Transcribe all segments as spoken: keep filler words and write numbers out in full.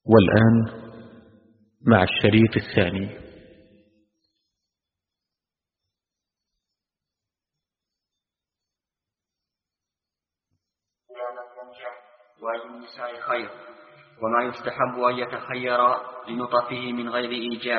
والآن مع الشريط الثاني. وأي النساء خير، وما يستحب أن يتخير لنطفه من غير إيجاب.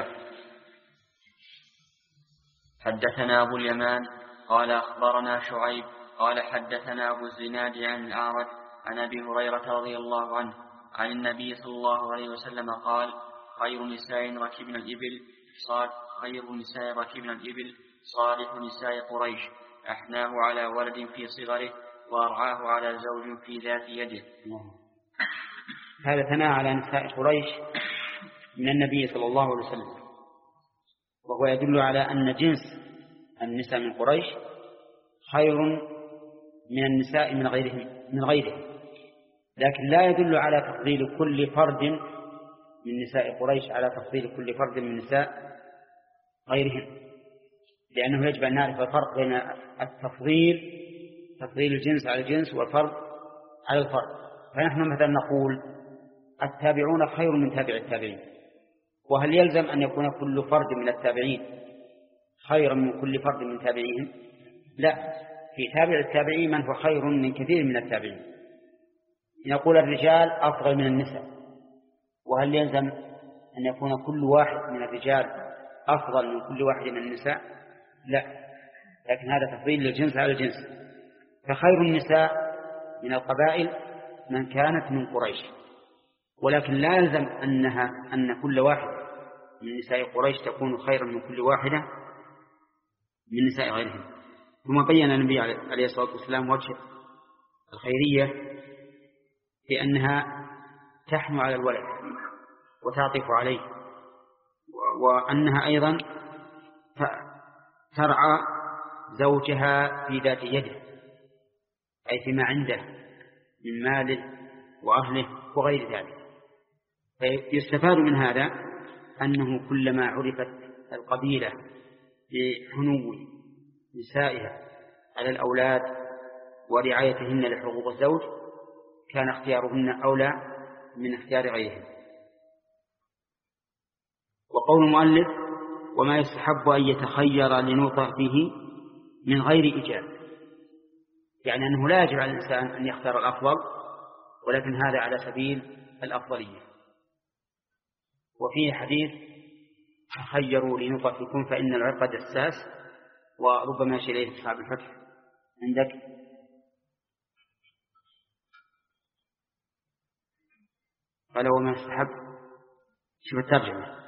حدثنا أبو اليمان قال أخبرنا شعيب قال حدثنا أبو الزناد عن الأعرج عن أبي هريرة رضي الله عنه عن النبي صلى الله عليه وسلم قال: خير نساء ركبنا الإبل صاد خير نساء ركبنا الإبل صالح نساء قريش، أحناه على ولد في صغره وأرعاه على زوج في ذات يده. هذا ثناء على نساء قريش من النبي صلى الله عليه وسلم، وهو يدل على أن جنس النساء من قريش خير من النساء من غيرهم من غيرهم لكن لا يدل على تفضيل كل فرد من نساء قريش على تفضيل كل فرد من نساء غيرهم، لأنه يجب أن نعرف الفرق بين التفضيل تفضيل الجنس على الجنس والفرد على الفرد. فنحن مثلا نقول التابعون خير من تابع التابعين، وهل يلزم أن يكون كل فرد من التابعين خيرا من كل فرد من تابعيهم؟ لا، في تابع التابعين من هو خير من كثير من التابعين. نقول الرجال أفضل من النساء، وهل يلزم أن يكون كل واحد من الرجال أفضل من كل واحد من النساء؟ لا، لكن هذا تفضيل للجنس على الجنس. فخير النساء من القبائل من كانت من قريش، ولكن لا يلزم أنها أن كل واحد من نساء قريش تكون خيرا من كل واحدة من نساء غيرهم. ثم بين النبي عليه الصلاة والسلام وجه الخيرية بأنها تحنو على الولد وتعطف عليه، وأنها أيضا ترعى زوجها في ذات يده، أي فيما عنده من ماله وأهله وغير ذلك. فيستفاد من هذا أنه كلما عرفت القبيلة بحنو نسائها على الأولاد ورعايتهن لحقوق الزوج كان اختيارهن أولى من اختيار غيرهم. وقول المؤلف: وما يستحب أن يتخير لنوطه به من غير إيجاب، يعني أنه لا يجب على الإنسان أن يختار الأفضل، ولكن هذا على سبيل الأفضلية. وفيه حديث: تخيروا لنطفكم فإن العرق دساس، وربما يشير إليه أصحاب الفتح. عندك قال وما يستحب، شوف الترجمة.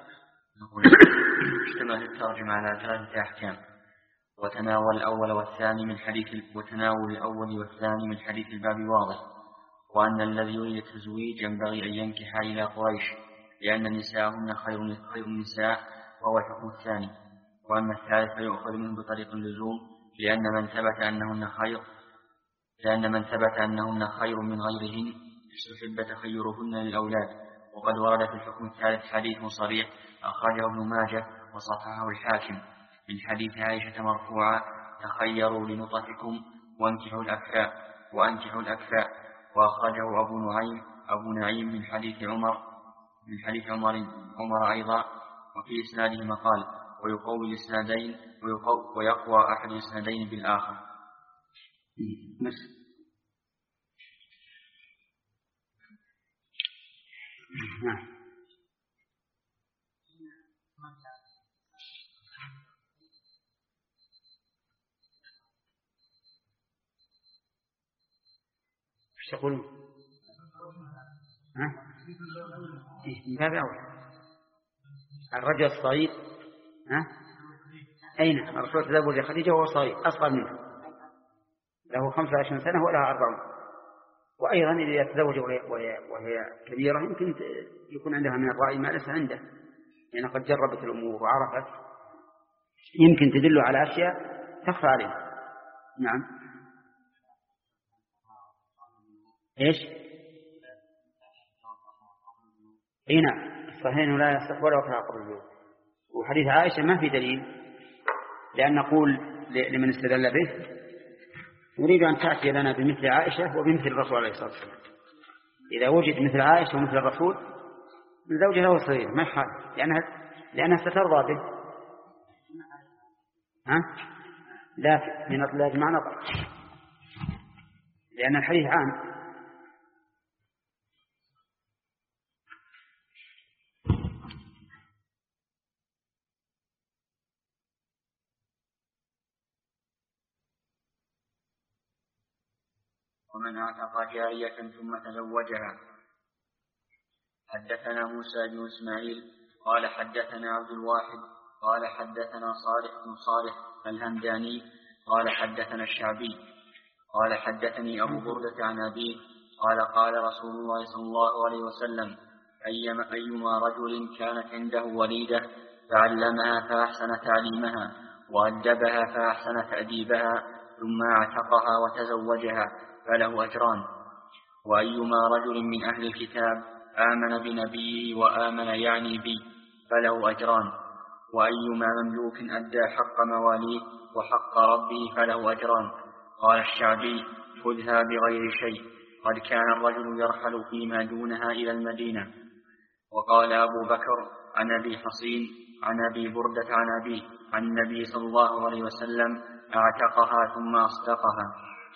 اشتمل الترجمة على ثلاثة أحكام: وتناول الأول والثاني من حديث وتناول الأول والثاني من حديث الباب واضح، وأن الذي يريد التزويج ينبغي أن ينكح إلى قريش لأن نساءهن خير خير النساء، وهو الحكم الثاني. وأما الثالث فيؤخذ منه بطريق اللزوم، لأن من ثبت أنهن خير لأن من ثبت أنهن خير من غيرهن استحب تخيرهن للأولاد. وقد ورد في الحكم الثالث حديث صريح أخرجه ابن ماجه وصححه الحاكم من حديث عائشة مرفوعا: تخيروا لنطفكم وانكحوا الأكفاء وأنكحوا الأكفاء. وأخرجه أبو نعيم أبو نعيم من حديث عمر من حديث عمر عمر أيضا، وفي إسناده مقال: ويقوي الإسنادين ويقوى أحد الإسنادين بالآخر. ايش تقولون؟ ها؟ من باب أول الرجل الصغير. ها؟ أين الرسول تزوج خديجة وهو صغير أصغر منه، له خمسة وعشرين سنة ولها أربعون. وأيضا إذا تزوج وهي, وهي كبيرة يمكن يكون عندها من الرأي ما ليس عنده، لأن يعني قد جربت الأمور وعرفت، يمكن تدل على أشياء تخفى عليه. نعم. إيش؟ إيه نعم، الصحيحين لا يصح ولا وكلا قبل البلوغ. وحديث عائشة ما في دليل، لأن نقول لمن استدل به: نريد أن تأتي لنا بمثل عائشة وبمثل الرسول عليه الصلاة والسلام. إذا وجد مثل عائشة ومثل الرسول من زوجها أو صغير ما يخالف، لأنها لأنها سترضى به. ها؟ لا، من أطلاق ما نطق، لأن الحديث عام. ومن اعتق جارية ثم تزوجها. حدثنا موسى بن إسماعيل قال حدثنا عبد الواحد قال حدثنا صالح بن صالح الهمداني قال حدثنا الشعبي قال حدثني أبو بردة عن أبيه قال قال رسول الله صلى الله عليه وسلم: أيما, أيما رجل كانت عنده وليدة فعلمها فأحسن تعليمها وأدبها فأحسن تأديبها ثم اعتقها وتزوجها فله أجران. وأيما رجل من أهل الكتاب آمن بنبيه وآمن يعني بي فله أجران. وأيما مملوك أدى حق مواليه وحق ربه فله أجران. قال الشعبي: خذها بغير شيء، قد كان الرجل يرحل فيما دونها إلى المدينة. وقال أبو بكر عن أبي حصين عن أبي بردة عن أبيه عن النبي صلى الله عليه وسلم: اعتقها ثم أصدقها.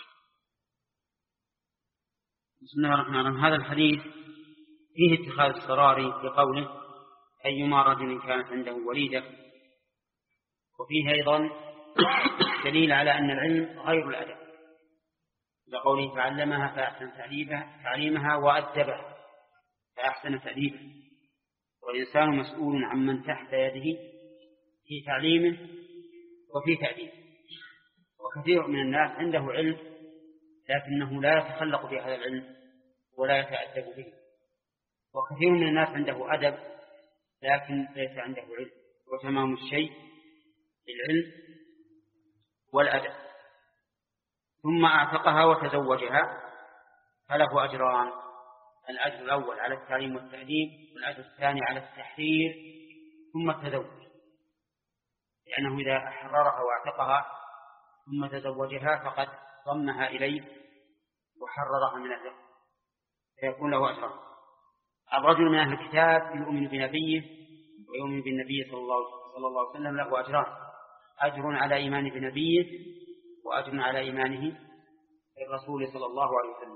بسم الله الرحمن الرحيم. هذا الحديث فيه اتخاذ الصراري في قوله: أيما رجل كانت عنده وليدة، وفيه أيضا دليل على أن العلم غير الأدب، لقوله: فعلمها فأحسن تعليمها وأدبها فأحسن تأديبها. والإنسان مسؤول عمن تحت يده في تعليمه وفي تأديبه. وكثير من الناس عنده علم لكنه لا يتخلق بهذا العلم ولا يتأدب به، وكثير من الناس عنده أدب لكن ليس عنده علم. وتمام الشيء العلم والأدب. ثم اعتقها وتزوجها فله أجران: الأجر الأول على التعليم والتأديب، والأجر الثاني على التحرير ثم التزوج، لأنه إذا حررها واعتقها ثم تزوجها فقد ضمها إليه وحررها من الرق، فيكون له أجران. الرجل من أهل الكتاب يؤمن بنبيه ويؤمن بالنبي صلى الله عليه وسلم له أجران: أجر على إيمان بنبيه وأجر على إيمانه بالرسول صلى الله عليه وسلم.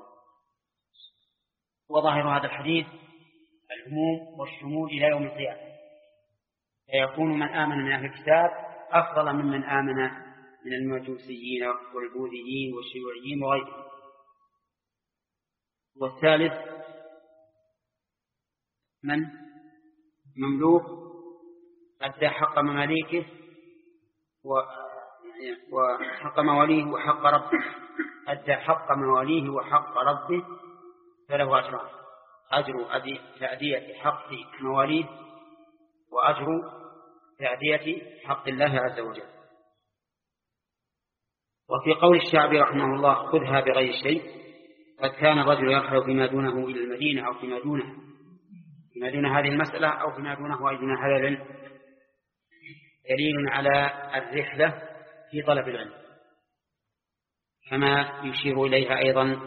وظاهر هذا الحديث العموم والشمول إلى يوم القيامة، فيكون من آمن من أهل الكتاب أفضل ممن آمن من المجوسيين والبوذيين والشيوعيين وغيرهم. والثالث من مملوك أدى حق مماليكه وحق مواليه وحق ربه، أدى حق مواليه وحق ربه فله أجران: أجر تأدية حق مواليه وأجر تأدية حق الله عز وجل. وفي قول الشعبي رحمه الله: خذها بغير شيء، قد كان الرجل يرحل فيما دونه إلى المدينة أو فيما دونه فيما دون هذه المسألة أو فيما دونه أي دون هذا العلم، دليل على الرحلة في طلب العلم، كما يشير إليها أيضا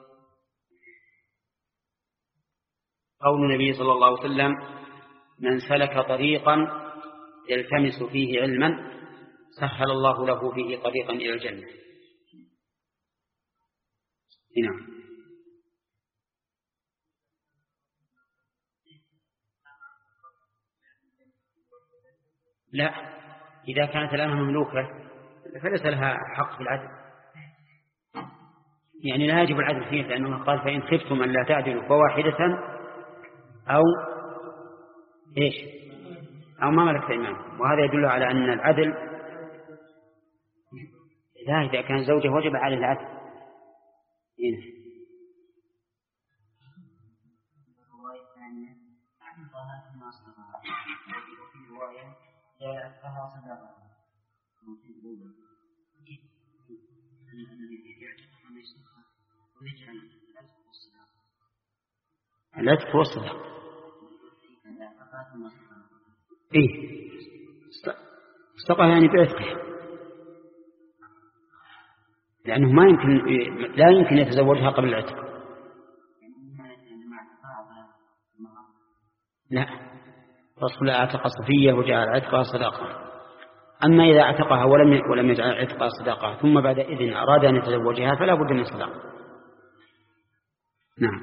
قول النبي صلى الله عليه وسلم: من سلك طريقا يلتمس فيه علما سهل الله له فيه طريقا إلى الجنة. نعم. لا، إذا كانت الآن مملوكة فليس لها حق في العدل، يعني لا يجب العدل فيه، لأنه قال: فإن خفتم أن لا تعدلوا فواحدة أو إيش أو ما ملكت أيمانكم. وهذا يدل على أن العدل لا، إذا كان زوجه وجب عليه العدل. هنا لا تتوسط. إيه استقى يعني بعتقها، لأنه ما يمكن لا يمكن يتزوجها قبل العتق. لا، الرسول اعتق صفية وجعل عتقها صداقة. أما إذا اعتقها ولم ولم يجعل عتقها صداقة ثم بعد إذن أراد أن يتزوجها فلا بد من صداقة. نعم.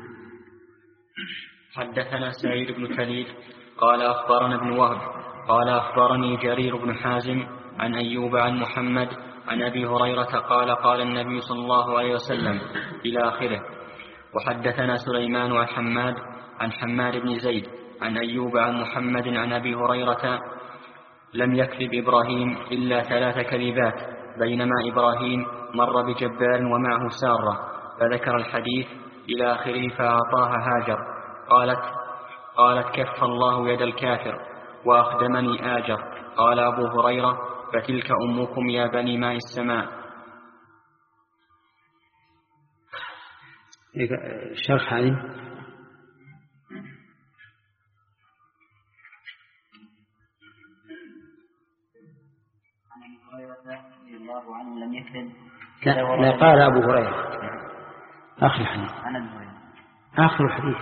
حدثنا سعيد بن كليد قال أخبرنا ابن وهب قال أخبرني جرير بن حازم عن أيوب عن محمد عن أبي هريرة قال قال النبي صلى الله عليه وسلم إلى آخره. وحدثنا سليمان عن حماد عن حماد بن زيد عن أيوب عن محمد عن أبي هريرة لم يكذب إبراهيم إلا ثلاث كذبات بينما إبراهيم مر بجبال ومعه سارة، فذكر الحديث إلى آخره فأعطاها هاجر. قالت قالت كف الله يد الكافر وأخدمني آجر. قال أبو هريرة فتلك أمكم يا بني ماء السماء. الشرح هذه الله عنه لم يكذب. لا, لا قال أبو هريرة آخر الحديث. آخر الحديث.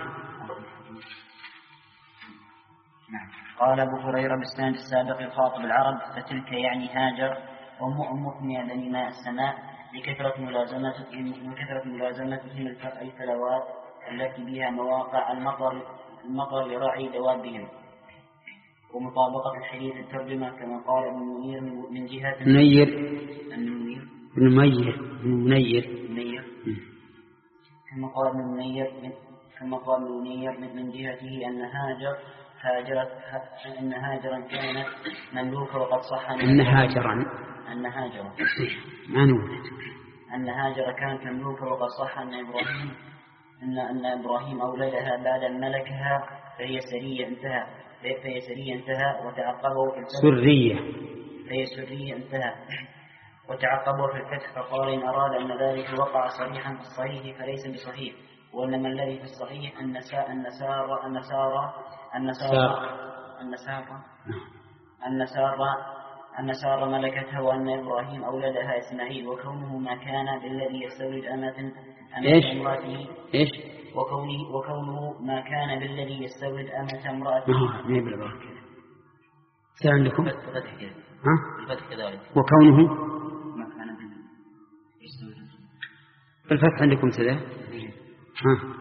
نعم. قال أبو هريرة بالسند السابق يخاطب العرب فتلك يعني هاجر أم أمكم يا بني ماء السماء لكثرة ملازمتهم وكثرة ملازمتهم الفلوات التي بها مواقع المطر المطر لرعي دوابهم ومطابقة الحديث الترجمة كما قال ابن منير من جهة منير المنير ابن منير ابن منير منير كما قال ابن منير كما قال ابن منير من جهته أن هاجر هاجرت أن هاجرا كانت مملوكة وقد صح أن هاجرا أن هاجرا ما نقول أن هاجر كانت مملوكة وقد صح أن إبراهيم أن أن إبراهيم أولدها بعد أن ملكها فهي سرية انتهى فهي سرية انتهى وتعقبه في الفتح سرية فهي سرية انتهى وتعقبه في الفتح فقال إن أراد أن ذلك وقع صريحا في الصحيح فليس بصحيح وإنما الذي في الصحيح أن نساء النسارى النسارى النسارى النسارى النسارى النسارى ملكتها وأن إبراهيم أولدها إسماعيل وكونه ما كان بالذي يستولد أمة أمة امرأته إيش وكونه وكونه ما كان بالذي يستولد أمة امرأته ما هي بالبركة سأل عندكم الفتح كذلك ها الفتح كذلك وكونه ما كان بالذي يستولد بالفتح عندكم كذا ها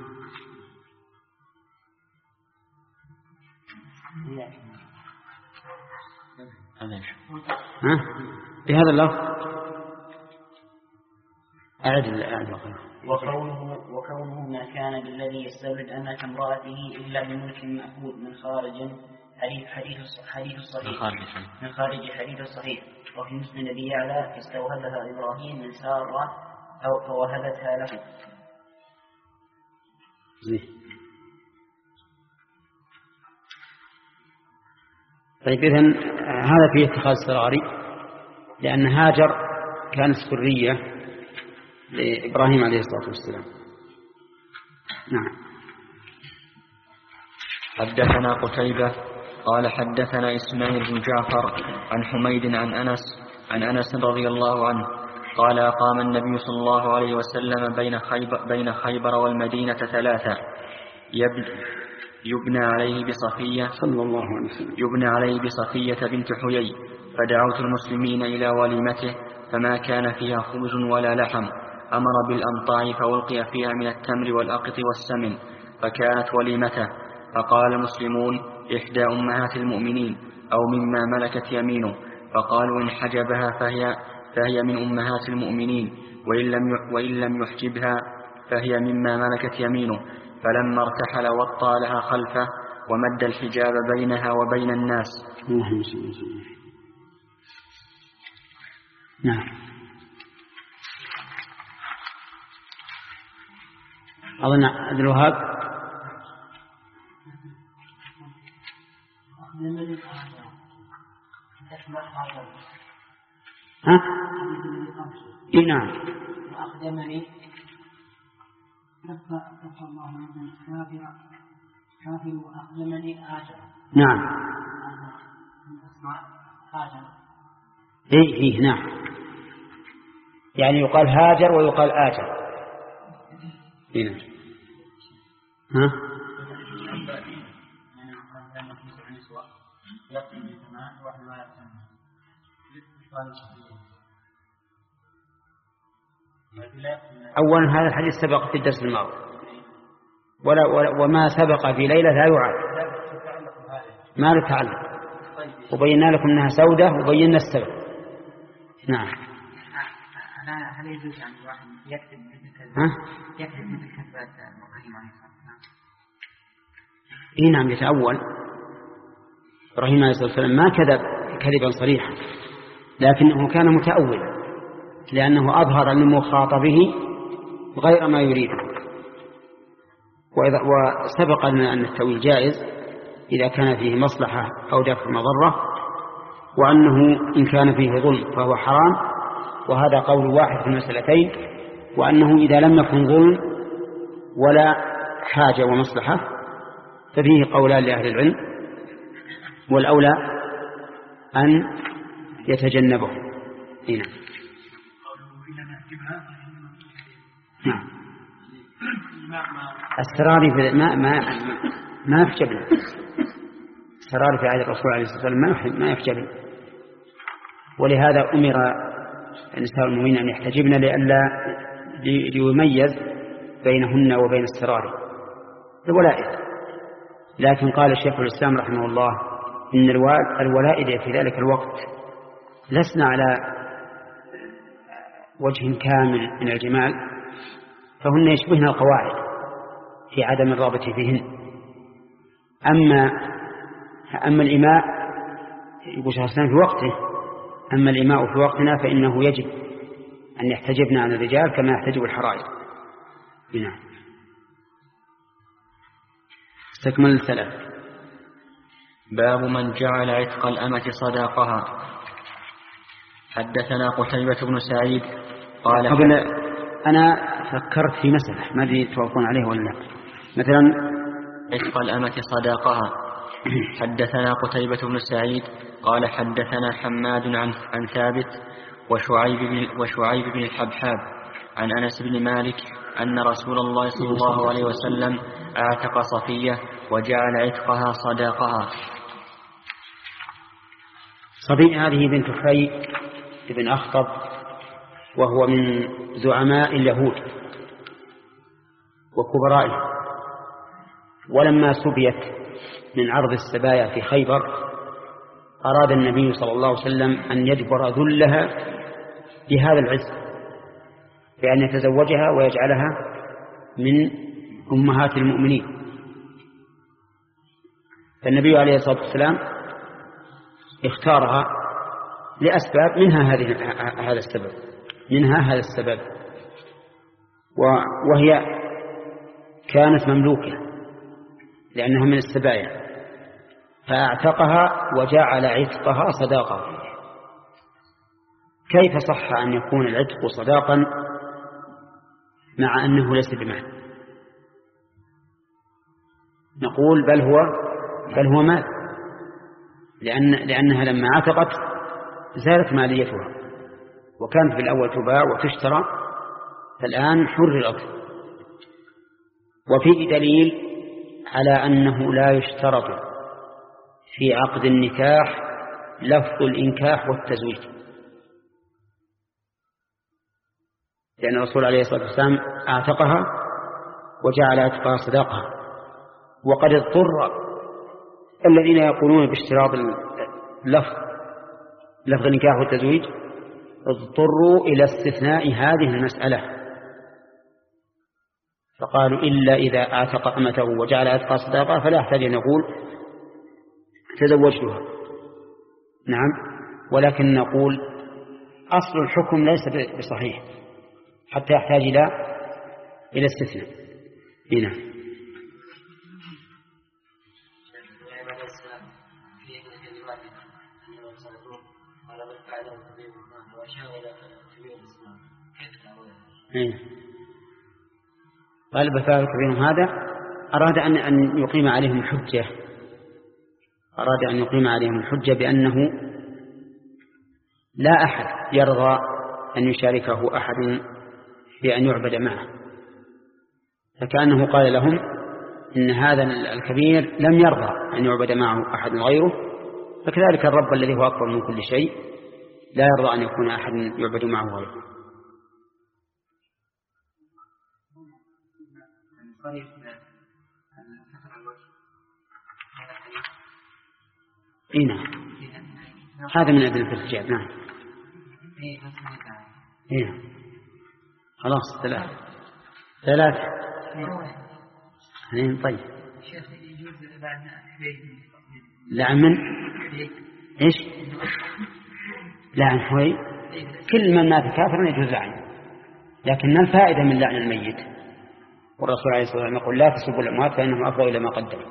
ها بهذا اللفظ أعد الأعد وكونه وكونه ما كان بالذي يستولد أمة امرأته إلا بملك مأخوذ من خارج حديث حديث حديث الصحيح من خارج حديث الصحيح وفي مسلم الذي يعلى استوهبها إبراهيم من سارة أو فوهبتها له. طيب إذن هذا فيه اتخاذ الصراري لأن هاجر كانت سرية لإبراهيم عليه الصلاة والسلام. نعم. حدثنا قتيبة قال حدثنا إسماعيل بن جعفر عن حميد عن أنس عن أنس رضي الله عنه قال أقام النبي صلى الله عليه وسلم بين خيبر, بين خيبر والمدينة ثلاثة يبنى عليه بصفية صلى الله عليه وسلم يبنى عليه بصفية بنت حيي فدعوت المسلمين إلى وليمته فما كان فيها خبز ولا لحم أمر بالأمطاع فألقي فيها من التمر والأقط والسمن فكانت وليمته فقال المسلمون إحدى أمهات المؤمنين أو مما ملكت يمينه فقالوا إن حجبها فهي, فهي من أمهات المؤمنين وإن لم, وإن لم يحجبها فهي مما ملكت يمينه فلما ارتحل وطى لها خلفه ومد الحجاب بينها وبين الناس. نعم. أظن عبد الوهاب ها؟ إيه نعم. وأخدمني كف الله من كافر كافر وأخدمني آجر. نعم. آجر. إيه إيه نعم. يعني يقال هاجر ويقال آجر. إيه نعم. ها؟ لم يكن عن سواء يقتل بثمان واحد ما يقتل أولا هذا الحديث سبق في الدرس الماضي ولا, ولا وما سبق في ليلة لا يعاد ما له تعلق وبينا لكم أنها سودة وبينا السبب. نعم. هل يجوز عن واحد يكتب مثل كذا يكتب مثل كذبات إبراهيم عليه السلام؟ إيه نعم يتأول. إبراهيم عليه الصلاة والسلام ما كذب كذبا صريحا لكنه كان متأول لأنه أظهر لمخاطبه غير ما يريده. وسبق لنا أن التأويل جائز إذا كان فيه مصلحة أو دفع مضرة وأنه إن كان فيه ظلم فهو حرام وهذا قول واحد في المسألتين وأنه إذا لم يكن ظلم ولا حاجة ومصلحة ففيه قولان لأهل العلم والأولى أن يتجنبه. هنا نعم. السراري في ما ما ما يحجبن. السراري في عهد الرسول عليه الصلاة والسلام ما ما يحجبن ولهذا أمر النساء المؤمنين أن يحتجبن لئلا ليميز بينهن وبين السراري الولائد. لكن قال الشيخ الإسلام رحمه الله إن الولائد في ذلك الوقت لسنا على وجه كامل من الجمال فهن يشبهن القواعد في عدم الرغبة فيهن. أما أما الإماء يقول شيخ الإسلام في وقته أما الإماء في وقتنا فإنه يجب أن يحتجبنا عن الرجال كما يحتجب الحرائر. نعم. استكمل الثلاث. باب من جعل عتق الأمة صداقها. حدثنا قتيبة بن سعيد قال قبل أنا فكرت في مسألة ما أدري توافقون عليه ولا لا. مثلا عتق الأمة صداقها. حدثنا قتيبة بن سعيد قال حدثنا حماد عن عن ثابت وشعيب بن وشعيب بن الحبحاب عن أنس بن مالك أن رسول الله صلى الله عليه وسلم اعتق صفية وجعل عتقها صداقها. صفية هذه بنت حي بن أخطب وهو من زعماء اليهود وكبرائهم ولما سبيت من عرض السبايا في خيبر أراد النبي صلى الله عليه وسلم أن يجبر ذلها بهذا العز بأن يتزوجها ويجعلها من أمهات المؤمنين. فالنبي عليه الصلاة والسلام اختارها لأسباب منها هذه هذا السبب منها هذا السبب وهي كانت مملوكة لأنها من السبايا فاعتقها وجعل عتقها صداقة. كيف صح أن يكون العتق صداقا مع أنه ليس بمال؟ نقول بل هو بل هو مال لأن لأنها لما عتقت زالت ماليتها وكانت في الأول تباع وتشترى فالآن حررت. وفيه دليل على أنه لا يشترط في عقد النكاح لفظ الإنكاح والتزويج لأن الرسول عليه الصلاة والسلام اعتقها وجعل عتقها صداقها. وقد اضطر الذين يقولون باشتراط اللفظ لفظ النكاح والتزويج اضطروا إلى استثناء هذه المسألة فقالوا إلا إذا اعتق أمته وجعل عتقها صداقة فلا يحتاج أن يقول تزوجتها. نعم. ولكن نقول أصل الحكم ليس بصحيح حتى يحتاج إلى إلى استثناء. هنا قال بفاعل كبيرهم هذا أراد أن أن يقيم عليهم الحجة أراد أن يقيم عليهم الحجة بأنه لا أحد يرضى أن يشاركه أحد في أن يعبد معه فكأنه قال لهم إن هذا الكبير لم يرضى أن يعبد معه أحد غيره، فكذلك الرب الذي هو أكبر من كل شيء لا يرضى أن يكون أحد يعبد معه غيره. إيه نعم، هذا من أدلة الحجاب. نعم. إيه خلاص ثلاث ثلاث اثنين. طيب لعن من إيش؟ لعن حوي كل من مات كافرا يجوز لعنه، لكن الفائدة من لعن الميت، والرسول عليه الصلاة والسلام يقول لا تسبوا الأموات فإنهم أفضوا إلى ما قدموا.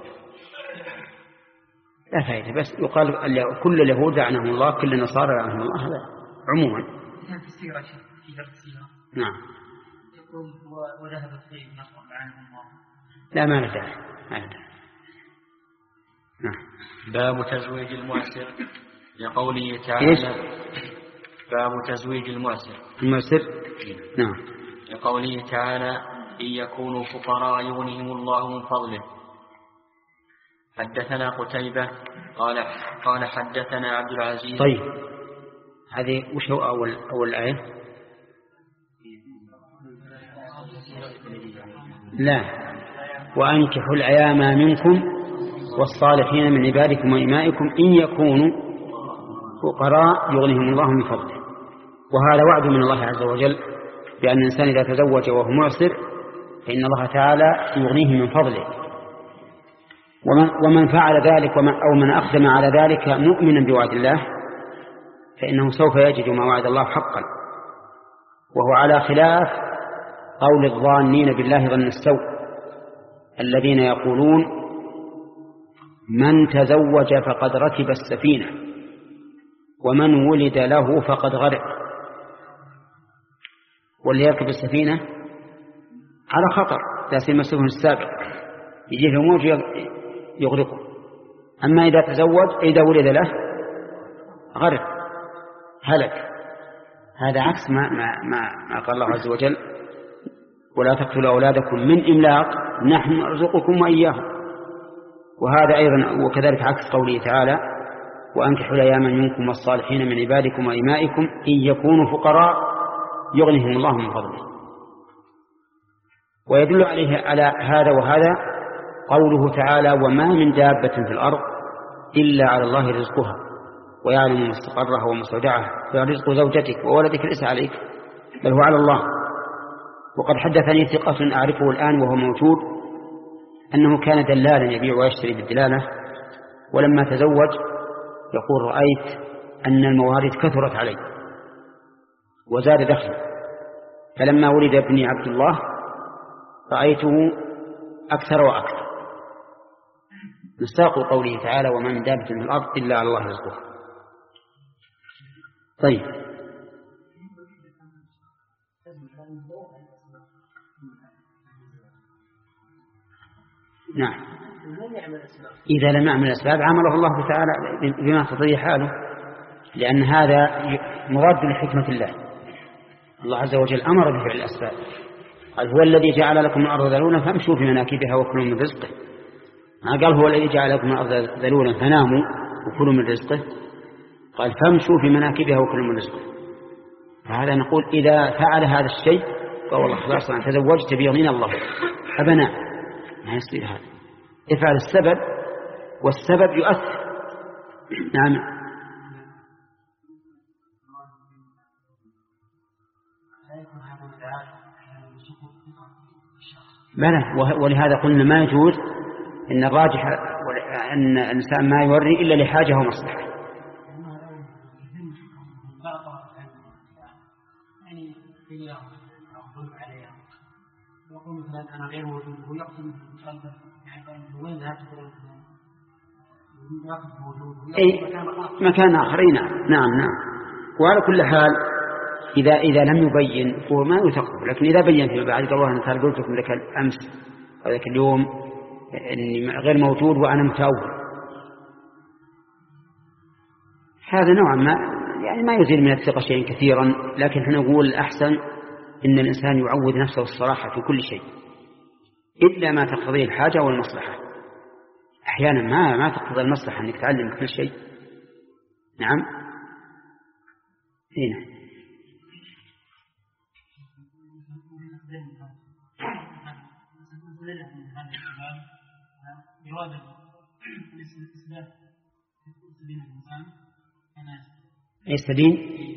لا فائدة، بس يقال كل اليهود لعنهم الله، كل النصارى لعنهم الله، هذا عموما. نعم. يقول وذهب الطيب نصر لعنهم الله. لا ما له داعي. نعم. باب تزويج المعسر لقوله تعالى. باب تزويج المعسر المعسر نعم لقوله تعالى إن يكونوا فقراء يغنيهم الله من فضله. حدثنا قتيبة قال قال حدثنا عبد العزيز. طيب هذه وش هو أول أول آية؟ لا، وأنكحوا الأيام منكم والصالحين من عبادكم وإمائكم إن يكونوا فقراء يغنيهم الله من فضله. وهذا وعد من الله عز وجل بأن الإنسان إذا تزوج وهو معسر فإن الله تعالى يغنيه من فضله. ومن, ومن فعل ذلك ومن أو من أقدم على ذلك مؤمنا بوعد الله فإنه سوف يجد ما وعد الله حقا، وهو على خلاف قول الظانين بالله ظن السوء الذين يقولون من تزوج فقد ركب السفينة ومن ولد له فقد غرق. واللي يركب السفينة على خطر لا سيما السفن السابق يجيه الموج يغرقه، أما إذا تزوج إذا ولد له غرق هلك. هذا عكس ما, ما, ما, ما قال الله عز وجل ولا تقتلوا أولادكم من إملاق نحن نرزقكم وإياهم. وهذا أيضا وكذلك عكس قوله تعالى وأنكحوا الأيام منكم والصالحين من عبادكم وإمائكم إن يكونوا فقراء يغنيهم الله من فضله. ويدل عليه على هذا وهذا قوله تعالى وما من دابة في الأرض إلا على الله رزقها ويعلم مستقرها ومستودعها فرزق زوجتك وولدك ليس عليك بل هو على الله. وقد حدثني ثقة أعرفه الآن وهو موجود أنه كان دلالا يبيع ويشتري بالدلالة، ولما تزوج يقول رأيت أن الموارد كثرت علي وزاد دخل، فلما ولد ابني عبد الله رأيته أكثر وأكثر. مصداق قوله تعالى وما من دابة في الأرض إلا على الله رزقها. طيب نعم، إذا لم يعمل الأسباب عمله الله تعالى بما تطيع حاله، لأن هذا مراد لحكمة الله. الله عز وجل أمر بفعل الأسباب، قال هو الذي جعل لكم الأرض ذلولا فامشوا في مناكبها وكلوا من رزقه. قال هو الذي جعل لكم الأرض ذلولا فناموا وكلوا من رزقه، قال فامشوا في مناكبها وكلوا من رزقه. فهذا نقول إذا فعل هذا الشيء قال والله خلاص أنا تزوجت بيضين الله أبناء، ما يصير هذا. افعل السبب والسبب يؤثر. نعم بلى، ولهذا قلنا ما يجوز إن الراجح أن الإنسان ما يوري إلا لحاجة ومصلحة. أنا غير موجود ويقسم يعني وين ذهبت أي مكان آخر. نعم نعم نعم. وعلى كل حال إذا إذا لم يبين هو ما يتقبل، لكن إذا بين فيما بعد قال والله أنا قلت لكم ذاك الأمس أو ذاك اليوم إني غير موجود وأنا متأول، هذا نوعا ما يعني ما يزيل من الثقة شيئا كثيرا، لكن احنا نقول الأحسن إن الإنسان يعود نفسه الصراحة في كل شيء، إلا ما تقتضيه الحاجة والمصلحة. أحيانا ما ما تقتضي المصلحة أنك تعلم كل شيء. نعم. هنا يستدين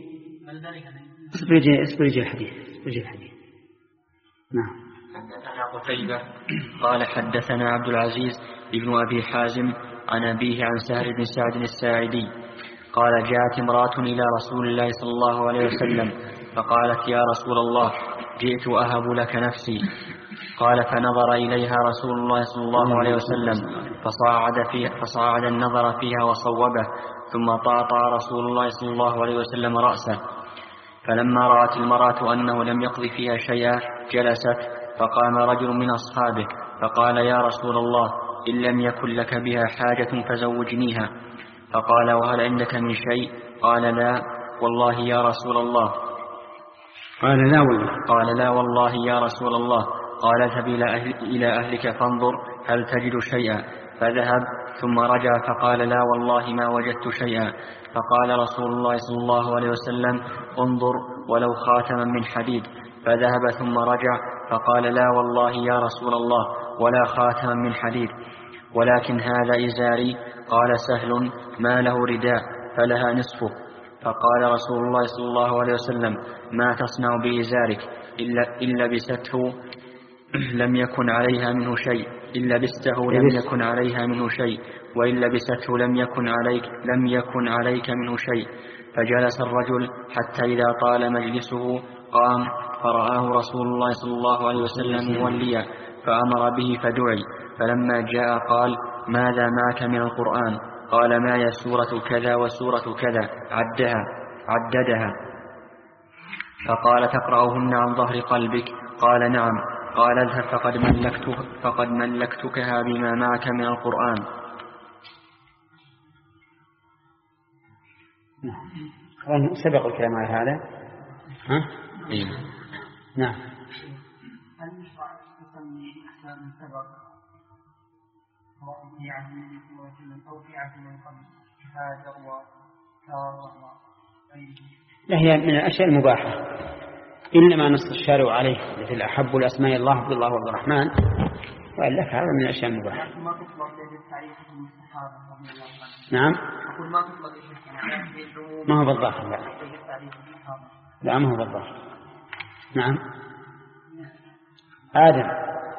اسبرج اسبرج الحديث اسبرج الحديث. نعم. حدثنا قتيبة قال حدثنا عبد العزيز ابن أبي حازم عن أبيه عن سهل بن سعد الساعدي قال جاءت امرأة إلى رسول الله صلى الله عليه وسلم فقالت يا رسول الله جئت أهب لك نفسي. قال فنظر إليها رسول الله صلى الله عليه وسلم فصاعد, فيها فصاعد النظر فيها وصوبه ثم طاطا رسول الله صلى الله عليه وسلم رأسه. فلما رأت المرأة أنه لم يقض فيها شيئا جلست فقام رجل من أصحابه فقال يا رسول الله إن لم يكن لك بها حاجة فزوجنيها. فقال وهل عندك من شيء؟ قال لا والله يا رسول الله. قال لا والله قال لا والله يا رسول الله. قال اذهب إلى, أهل إلى أهلك فانظر هل تجد شيئا. فذهب ثم رجع فقال لا والله ما وجدت شيئا. فقال رسول الله صلى الله عليه وسلم انظر ولو خاتما من حديد. فذهب ثم رجع فقال لا والله يا رسول الله ولا خاتما من حديد ولكن هذا إزاري. قال سهل ما له رداء فلها نصفه. فقال رسول الله صلى الله عليه وسلم ما تصنع بإزارك إلا, إلا بسته لم يكن عليها منه شيء إلا بسته لم يكن عليها منه شيء وإن لبسته لم يكن عليك لم يكن عليك منه شيء. فجلس الرجل حتى إذا طال مجلسه قام فرآه رسول الله صلى الله عليه وسلم موليا فأمر به فدعي. فلما جاء قال ماذا معك من القرآن؟ قال معي سورة كذا وسورة كذا عدها عددها. فقال تقرأهن عن ظهر قلبك؟ قال نعم. قال اذهب فقد ملكتك فقد ملكتكها بما معك من القرآن. نعم. سبق الكلام على هذا. ها؟ إيه. نعم. هل يشرع تسمي أحسان من سبق في عهد النبي صلى الله عليه وسلم أو في عهد من قبل كهذا وكار لا هي من الأشياء المباحة إنما نص الشارع عليه مثل أحب الأسماء الله عبد الله وعبد الرحمن وإلا هذا من الأشياء المباحة. ما تطلق للتعريف من الصحابة رضي الله عنهم. نعم. أقول ما تطلق للتعريف ما هو بالظاهر. لا لا ما هو بالظاهر. نعم. آدم.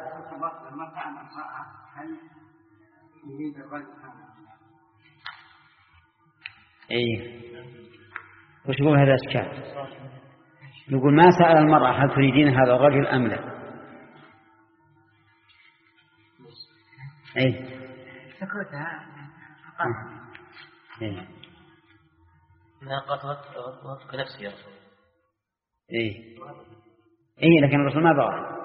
إيه. وش يقول هذا إشكال؟ يقول ما سأل المرأة هل تريدين هذا الرجل أم لا؟ إيه. سكوتها. إيه. ما قطعت نفسي يا رسول. إيه. إيه لكن الرسول ما بغى.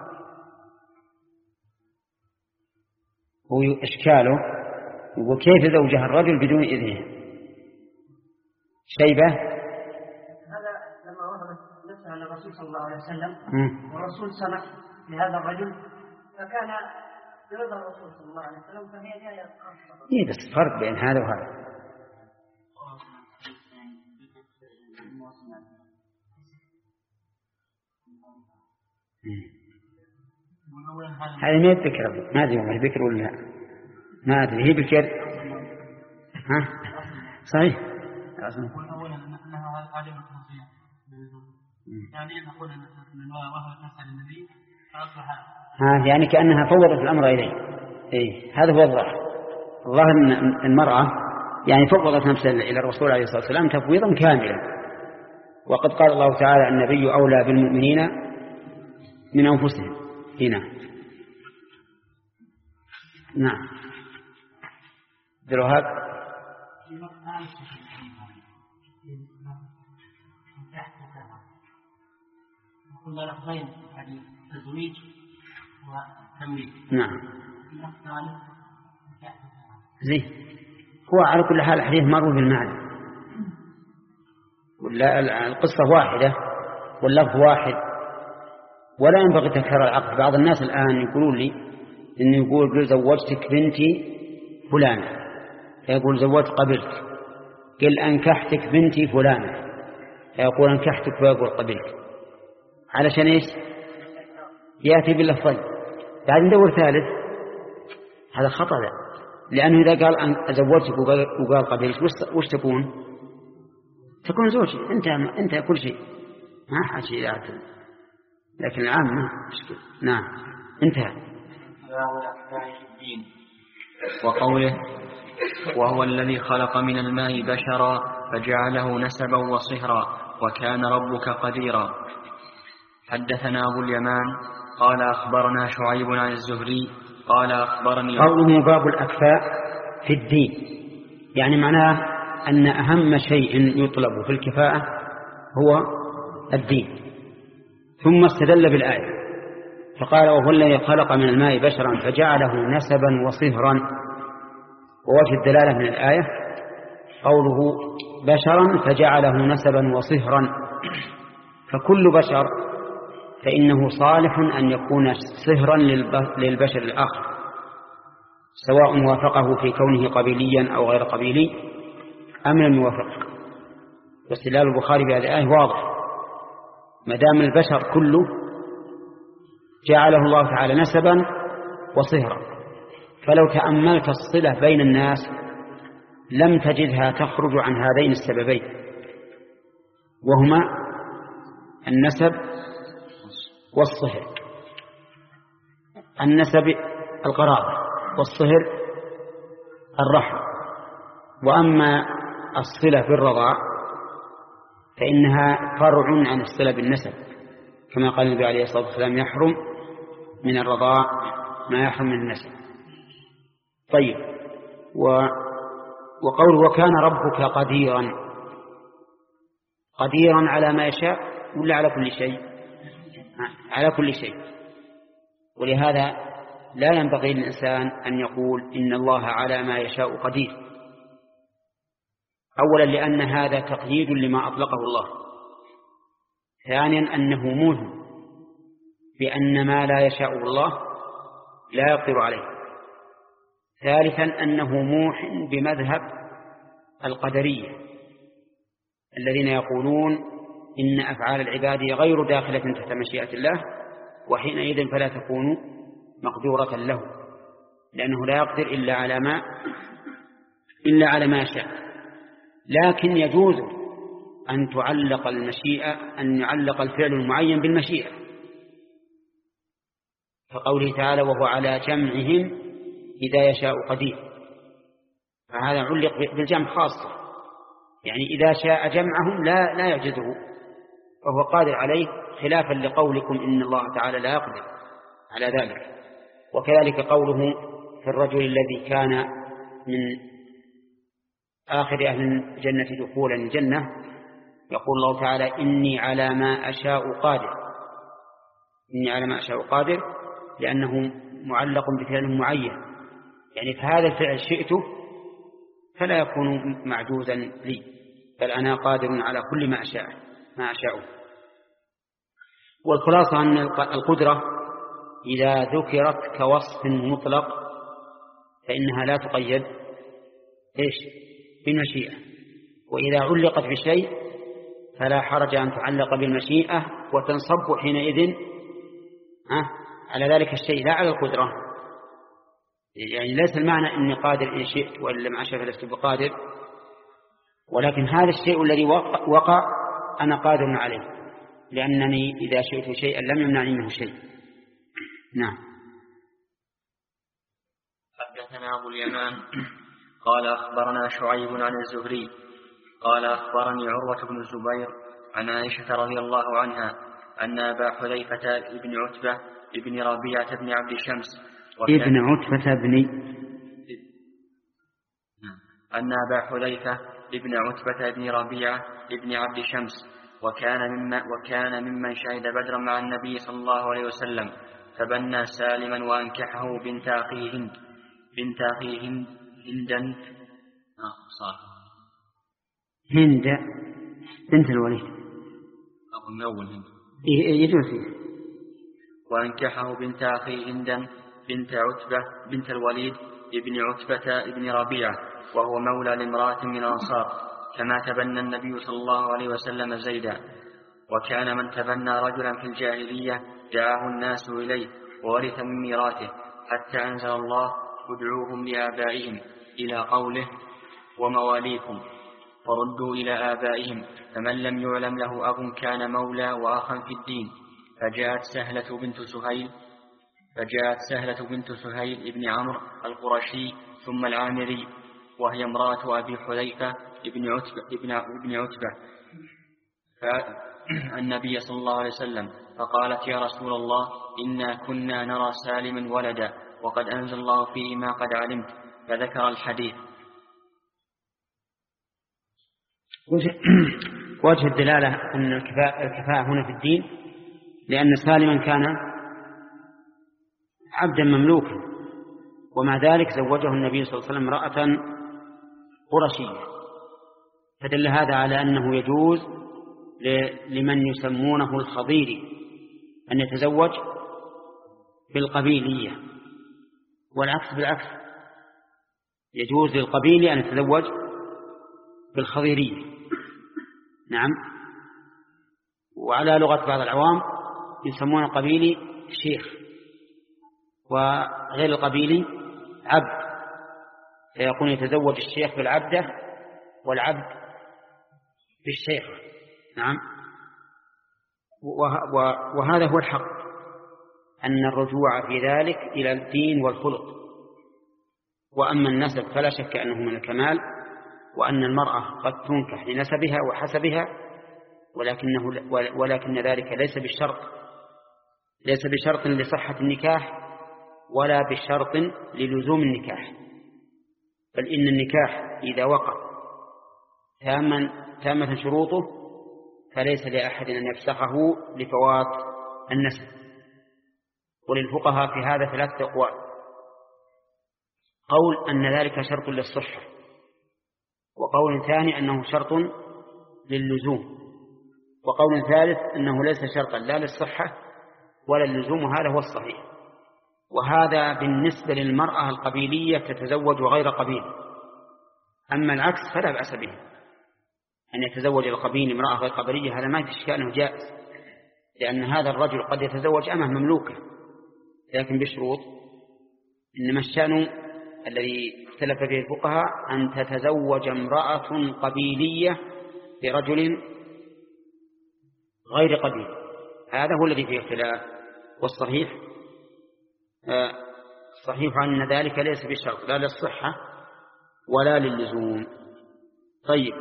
هو إشكاله يقول كيف زوجها الرجل بدون إذنه؟ شيبة. هذا لما وهبت نفسها للرسول صلى الله عليه وسلم م. والرسول سمح لهذا الرجل فكان برضا الرسول صلى الله عليه وسلم فهي جاية. إيه بس فرق بين هذا وهذا. هذه ما بكر ما أدري ما بكر ولا ما أدري هي بكر. ها صحيح. أولا أنها عدم الخصوصية ثانيا نقول أن وهو نفسها للنبي فأصبح ها يعني كأنها فوضت الأمر إليه. إيه هذا هو الظاهر. الظاهر أن المرأة يعني فوضت نفسها إلى الرسول عليه الصلاة والسلام تفويضا كاملا. وقد قال الله تعالى النبي أولى بالمؤمنين من أنفسهم. هنا نعم. دروهات كل لفظين يعني تزويج وتمليك. نعم زين. هو على كل حال الحديث مر بالمعنى ولا القصة واحدة واللفظ واحد ولا ينبغي تكرار العقد. بعض الناس الآن يقولون لي إنه يقول زوجتك بنتي فلانة، فيقول زوجت قبلت. قل أنكحتك بنتي فلانة، فيقول أنكحتك ويقول قبلت. علشان إيش؟ يأتي باللفظين. بعد ندور ثالث، هذا خطأ، لأنه إذا قال أن زوجتك وقال قبلت وش تكون؟ تكون زوجي، انت انت كل شيء، ما حد شيء يعتل. لكن العام ما مشكلة. نعم انتهى. وقوله وهو الذي خلق من الماء بشرا فجعله نسبا وصهرا وكان ربك قديرا. حدثنا أبو اليمان قال أخبرنا شعيب عن الزهري قال أخبرني. قوله باب الأكفاء في الدين، يعني معناه أن أهم شيء يطلب في الكفاءة هو الدين. ثم استدل بالآية فقال وهو الذي خلق من الماء بشرا فجعله نسبا وصهرا. ووجه الدلالة من الآية قوله بشرا فجعله نسبا وصهرا، فكل بشر فإنه صالح أن يكون صهرا للبشر الآخر، سواء وافقه في كونه قبيليا أو غير قبيلي أم لم يوافق. واستدلال البخاري بهذه الآية واضح، ما دام البشر كله جعله الله تعالى نسبا وصهرا. فلو تأملت الصلة بين الناس لم تجدها تخرج عن هذين السببين، وهما النسب والصهر. النسب القرابة والصهر الرحم. وأما الصلة بالرضاع فإنها فرع عن الصلة بالنسب، كما قال النبي عليه الصلاة والسلام يحرم من الرضاع ما يحرم من النسب. طيب، وقوله وكان ربك قديرا، قديرا على ما يشاء ولا على كل شيء؟ على كل شيء. ولهذا لا ينبغي للإنسان أن يقول إن الله على ما يشاء قدير. أولا لأن هذا تقييد لما أطلقه الله. ثانيا أنه موهم بأن ما لا يشاء الله لا يقدر عليه. ثالثا أنه موح بمذهب القدرية الذين يقولون إن أفعال العباد غير داخلة تحت مشيئة الله، وحينئذ فلا تكون مقدورة له، لأنه لا يقدر إلا على ما إلا على ما شاء. لكن يجوز أن تعلق المشيئة أن يعلق الفعل المعين بالمشيئة، فقوله تعالى وهو على جمعهم إذا يشاء قدير، فهذا علق بالجمع خاصة، يعني إذا شاء جمعهم لا لا يعجزه فهو قادر عليه، خلافا لقولكم إن الله تعالى لا يقدر على ذلك. وكذلك قوله في الرجل الذي كان من آخر أهل الجنة دخولا الجنة يقول الله تعالى إني على ما أشاء قادر، إني على ما أشاء قادر، لأنه معلق بفعل معين، يعني فهذا الفعل شئته فلا يكون معجوزا لي، بل أنا قادر على كل ما أشاء ما أشاء. والخلاصة أن القدرة إذا ذكرت كوصف مطلق فإنها لا تقيد إيش بالمشيئة، وإذا علقت بشيء فلا حرج أن تعلق بالمشيئة وتنصب حينئذ على ذلك الشيء لا على القدرة. يعني ليس المعنى إني قادر إن شئت وإن لم أشأ فلست بقادر، ولكن هذا الشيء الذي وقع أنا قادر عليه، لأنني إذا شئت شيئا لم يمنعني منه شيء. نعم. حدثنا أبو اليمان قال أخبرنا شعيب عن الزهري قال أخبرني عروة بن الزبير عن عائشة رضي الله عنها أن أبا حذيفة ابن عتبة ابن ربيعة بن عبد شمس ابن عتبة بن أن أبا حذيفة ابن عتبة ابن ربيعة ابن عبد شمس وكان ممن وكان ممن شهد بدرا مع النبي صلى الله عليه وسلم، فبنى سالما وأنكحه بنت أخيه هند بنت أخيه هند هندا آه صار هند بنت الوليد أو من أول هند يجوز. وأنكحه بنت أخيه هندا بنت عتبة بنت الوليد ابن عتبة ابن ربيعة، وهو مولى لامرأة من الأنصار، كما تبنى النبي صلى الله عليه وسلم زيدا. وكان من تبنى رجلا في الجاهلية دعاه الناس إليه وورث من ميراثه، حتى أنزل الله ادعوهم لآبائهم إلى قوله ومواليكم فردوا إلى آبائهم. فمن لم يعلم له أب كان مولى وأخا في الدين. فجاءت سهلة بنت سهيل فجاءت سهلة بنت سهيل ابن عمرو القرشي ثم العامري، وهي امرأة أبي حذيفة ابن عتبة, ابن ابن عتبة فالنبي صلى الله عليه وسلم فقالت يا رسول الله إنا كنا نرى سالما ولدا وقد أنزل الله فيه ما قد علمت، فذكر الحديث. وجه الدلالة أن الكفاءة هنا في الدين لأن سالما كان عبدا مملوكا، ومع ذلك زوجه النبي صلى الله عليه وسلم امرأة قرشية، فدل هذا على أنه يجوز لمن يسمونه الخضيري أن يتزوج بالقبيلية، والعكس بالعكس، يجوز للقبيلي أن يتزوج بالخضيرية. نعم. وعلى لغة بعض العوام يسمون القبيلي شيخ وغير القبيلي عبد، فيكون يتزوج الشيخ بالعبدة والعبد بالشيخ. نعم. وهذا هو الحق، أن الرجوع في ذلك إلى الدين والخلق. وأما النسب فلا شك أنه من الكمال، وأن المرأة قد تنكح لنسبها وحسبها، ولكنه ولكن ذلك ليس بالشرط ليس بشرط لصحة النكاح ولا بشرط للزوم النكاح، بل إن النكاح إذا وقع تاما تامة شروطه فليس لأحد أن يفسخه لفوات النسب. وللفقهاء في هذا ثلاثة أقوال: قول أن ذلك شرط للصحة، وقول ثاني أنه شرط للزوم، وقول ثالث أنه ليس شرطا لا للصحة ولا للزوم، وهذا هو الصحيح. وهذا بالنسبة للمرأة القبيلية تتزوج غير قبيل. أما العكس فلا بأس به، أن يتزوج القبيل امرأة غير قبيلية هذا ما في شك أنه جائز، لأن هذا الرجل قد يتزوج أمه مملوكة لكن بشروط. إنما الشأن الذي اختلف فيه الفقهاء أن تتزوج امرأة قبيلية برجل غير قبيل، هذا هو الذي فيه اختلاف. والصحيح صحيح أن ذلك ليس بشرط لا للصحة ولا للزوم. طيب،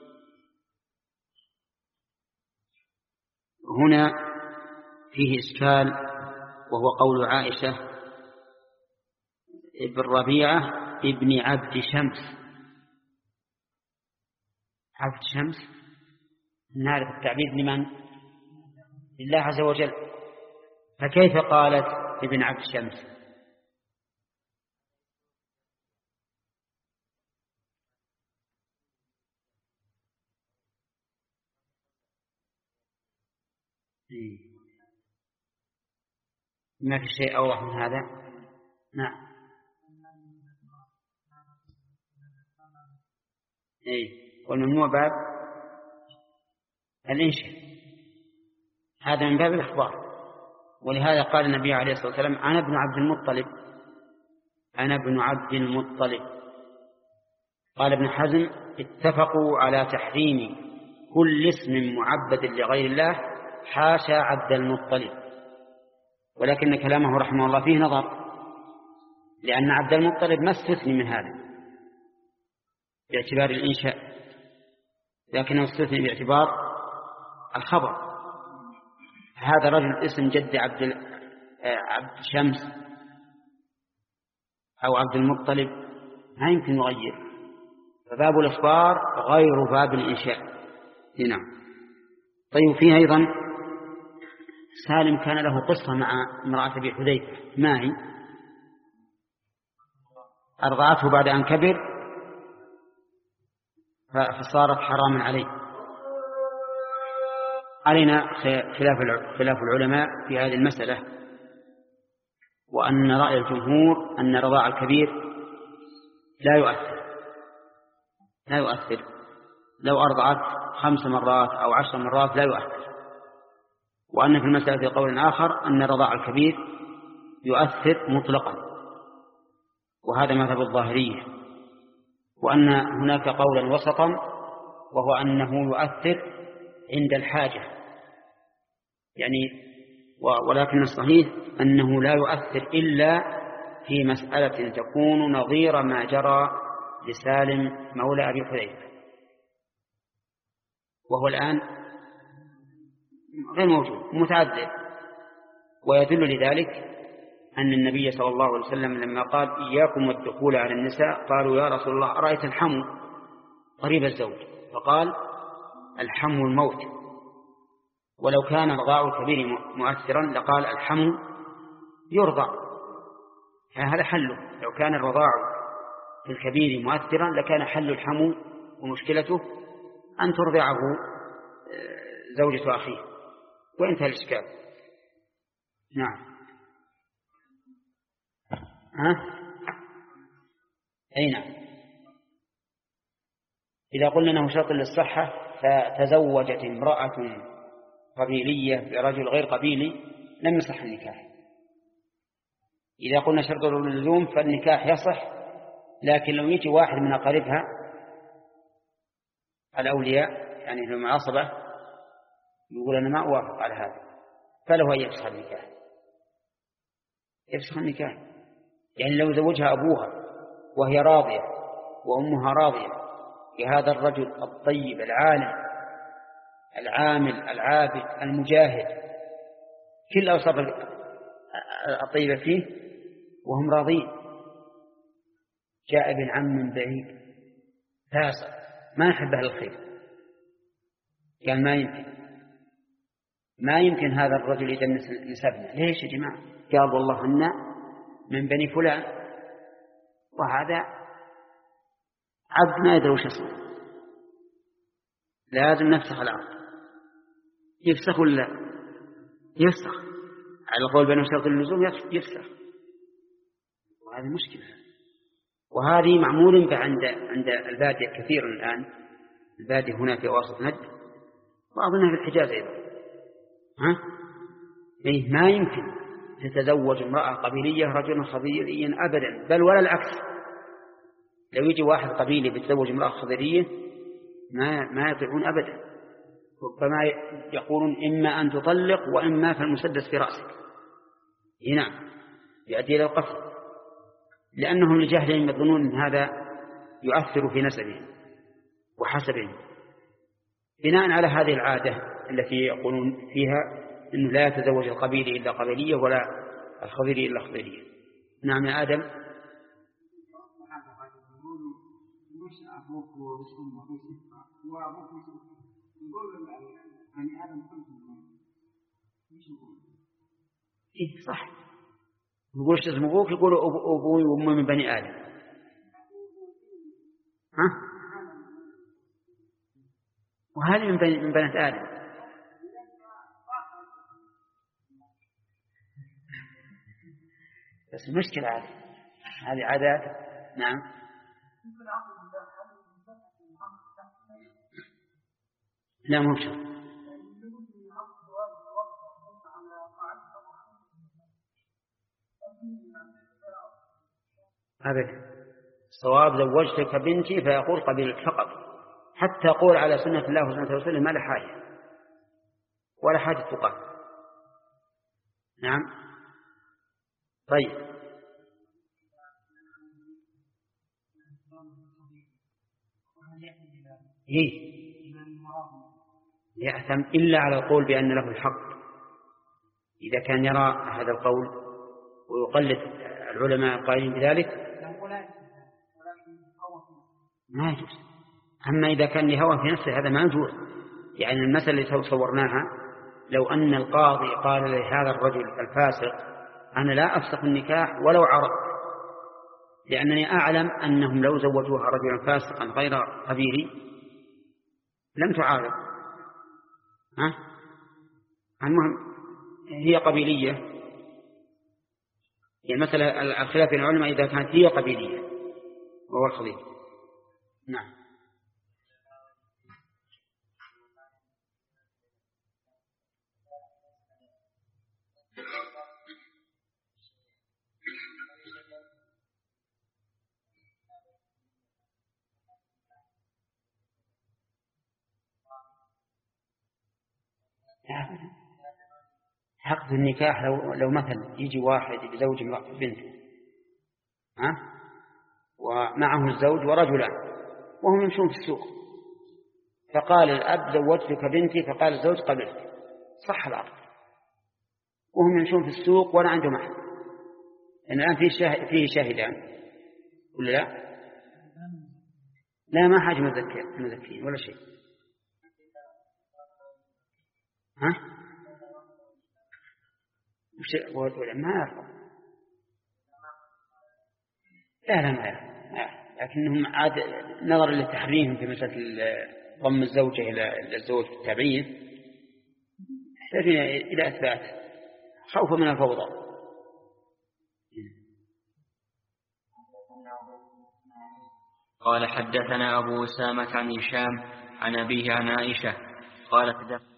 هنا فيه إشكال، وهو قول عائشة ابن ربيعة ابن عبد شمس. عبد شمس نعرف التعبير لمن؟ لله عز وجل، فكيف قالت ابن عبد شمس؟ ما في شيء أوضح من هذا. نعم. إيه، والممنوع باب الإنشاء، هذا من باب الإخبار. ولهذا قال النبي عليه الصلاة والسلام: أنا ابن عبد المطلب أنا ابن عبد المطلب. قال ابن حزم: اتفقوا على تحريم كل اسم معبد لغير الله حاشا عبد المطلب، ولكن كلامه رحمه الله فيه نظر، لأن عبد المطلب ما استثني من هذا باعتبار الإنشاء، لكنه استثني باعتبار الخبر. هذا رجل اسم جد عبد عبد شمس أو عبد المطلب ما يمكن نغير، فباب الإخبار غير باب الإنشاء. نعم. طيب، فيه أيضا سالم كان له قصة مع امرأة أبي حذيفة، ما هي؟ أرضعته بعد أن كبر فصارت حراما عليه. علينا خلاف خلاف العلماء في هذه المسألة، وأن رأي الجمهور أن رضاع الكبير لا يؤثر لا يؤثر لو أرضعت خمس مرات أو عشر مرات لا يؤثر، وأن في المسألة قول آخر أن رضاع الكبير يؤثر مطلقا، وهذا مذهب الظاهرية، وأن هناك قولا وسطا وهو أنه يؤثر عند الحاجة يعني، ولكن الصحيح أنه لا يؤثر إلا في مسألة تكون نظير ما جرى لسالم مولى أبي حذيفة، وهو الآن غير موجود متعذر. ويدل لذلك أن النبي صلى الله عليه وسلم لما قال إياكم والدخول على النساء قالوا يا رسول الله أرأيت الحمو قريب الزوج، فقال الحمو الموت، ولو كان رضاع الكبير مؤثرا لقال الحمو يرضع، هذا حله. لو كان الرضاع في الكبير مؤثرا لكان حل الحمو ومشكلته أن ترضعه زوجة أخيه وانتهى الإشكال. نعم. ها؟ أي نعم. إذا قلنا أنه شرط للصحة فتزوجت امرأة قبيلية برجل غير قبيلي لم يصح النكاح. إذا قلنا شرط للزوم فالنكاح يصح، لكن لو يجي واحد من أقاربها الأولياء يعني في المعاصبة يقول أنا ما أوافق على هذا فله أن يفسخ النكاح، يفسخ النكاح. يعني لو زوجها أبوها وهي راضية وأمها راضية بهذا الرجل الطيب العالم العامل العابد المجاهد كل أوصاف الطيبة فيه وهم راضين، جاء ابن عم من بعيد فاسق ما يحب أهل الخير، قال ما يمكن ما يمكن هذا الرجل يدنس نسبنا. ليش يا جماعة؟ قال والله أن من بني فلان، وهذا عبد ما يدري وش اسمه، لازم نفسخ العقد. يفسخ ولا يفسخ؟ على القول بأنه شرط اللزوم يفسخ، وهذه مشكلة. وهذه معمول عند عند البادية كثيرا الآن، البادية هنا في وسط نجد وأظنها في الحجاز أيضا. ها؟ إيه ما يمكن تتزوج امرأة قبيلية رجلا خضيريا أبدا، بل ولا العكس. لو يجي واحد قبيلي بيتزوج امرأة خضيرية ما ما يطيعون أبدا، ربما يقولون إما أن تطلق وإما فالمسدس في رأسك. نعم يؤدي إلى القتل، لأنهم لجهلهم يظنون أن هذا يؤثر في نسبهم وحسبهم، بناء على هذه العادة التي يقولون فيها أنه لا يتزوج القبيلي إلا قبيلية ولا الخضيري إلا خضيرية. نعم يا آدم. إيه صح، يقول ايش اسم ابوك؟ يقول ابوي وامي من بني آدم. ها؟ وهذه من بني من بنات آدم. بس المشكلة هذه هذه عادات. نعم. لا مو بشرط. أبدا. الصواب زوجتك بنتي فيقول قبيلك فقط، حتى يقول على سنة الله وسنة رسوله ما له حاجة ولا حاجة تقال. نعم. طيب إيه يأثم إلا على القول بأن له الحق. إذا كان يرى هذا القول ويقلد العلماء القائلين بذلك ما يجوز. أما إذا كان لهوى في نفسه هذا ما يجوز. يعني المثل اللي صورناها لو أن القاضي قال لهذا الرجل الفاسق أنا لا أفسخ النكاح ولو عرضت، لأنني أعلم أنهم لو زوجوها رجلا فاسقا غير قبيلي لم تعارض. ها؟ المهم هي قبيلية يعني مثلا الخلاف بين العلماء إذا كانت هي قبيلية وهو الخليل. نعم. عقد النكاح لو لو مثلا يجي واحد بزوج امرأة بنته ها ومعه الزوج ورجلان وهم يمشون في السوق، فقال الأب زوجتك بنتي، فقال الزوج قبلت، صح العقد وهم يمشون في السوق ولا عنده محل، إن الآن فيه شاهد فيه شاهدان ولا لا؟ لا ما حاجة مذكر مذكرين ولا شيء. ها؟ ولا ما يعرف؟ لا لا ما يعرف، لكنهم عاد نظرا لتحريمهم في مسألة ضم الزوجة إلى الزوج التابعين يحتاجون إلى إثبات خوفا من الفوضى. قال حدثنا أبو أسامة عن هشام عن أبيه عن عائشة قالت